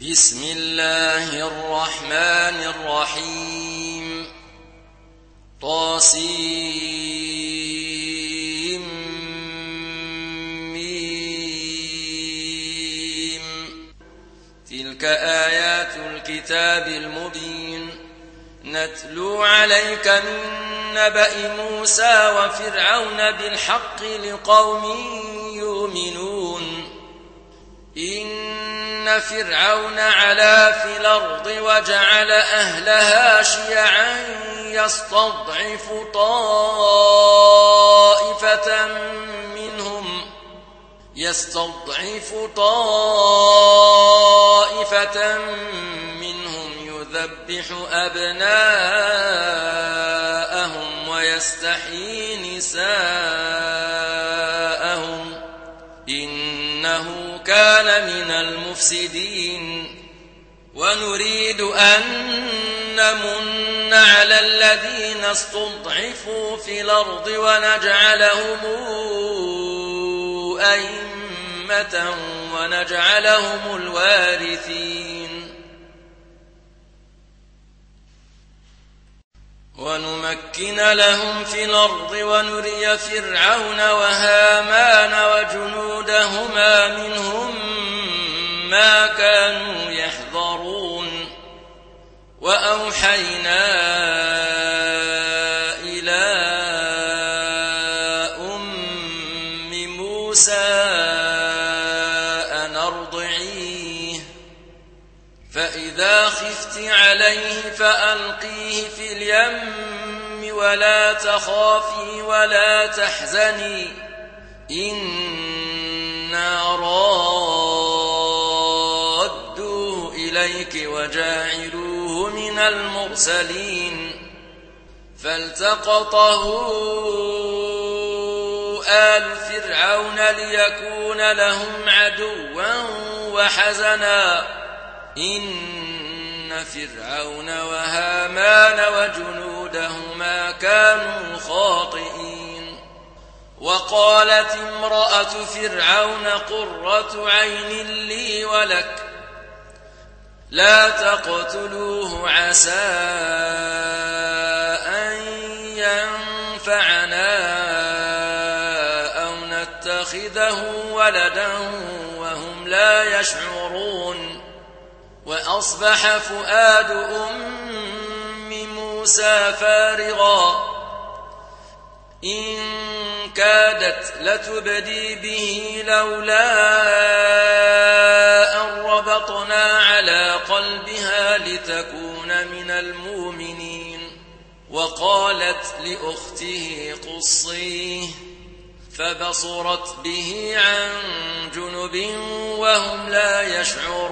بسم الله الرحمن الرحيم طاسيم تلك آيات الكتاب المبين نتلو عليك من نبأ موسى وفرعون بالحق لقوم يؤمنون إن فرعون علا في الأرض وجعل أهلها شيعا يستضعف طائفة منهم يذبح أبناءهم ويستحيي نساءهم إنه كان من المفسدين ونريد أن نمن على الذين استضعفوا في الأرض ونجعلهم أئمة ونجعلهم الوارثين ونمكن لهم في الأرض ونري فرعون وهامان وجنودهما منهم ما كانوا يحذرون وأوحينا إلى أم موسى أن أرضعيه فإذا خفت عليه فألقيه في اليم ولا تخافي ولا تحزني إنا رادوه إليك وجاعلوه من المرسلين فالتقطه آل فرعون ليكون لهم عدوا وحزنا إن فرعون وهامان وجنودهما كانوا خاطئين وقالت امرأة فرعون قرة عين لي ولك لا تقتلوه عسى أن ينفعنا أو نتخذه ولدا وهم لا يشعرون وأصبح فؤاد أم موسى فارغا إن كادت لتبدي به لولا أن ربطنا على قلبها لتكون من المؤمنين وقالت لأخته قصيه فبصرت به عن جنب وهم لا يشعرون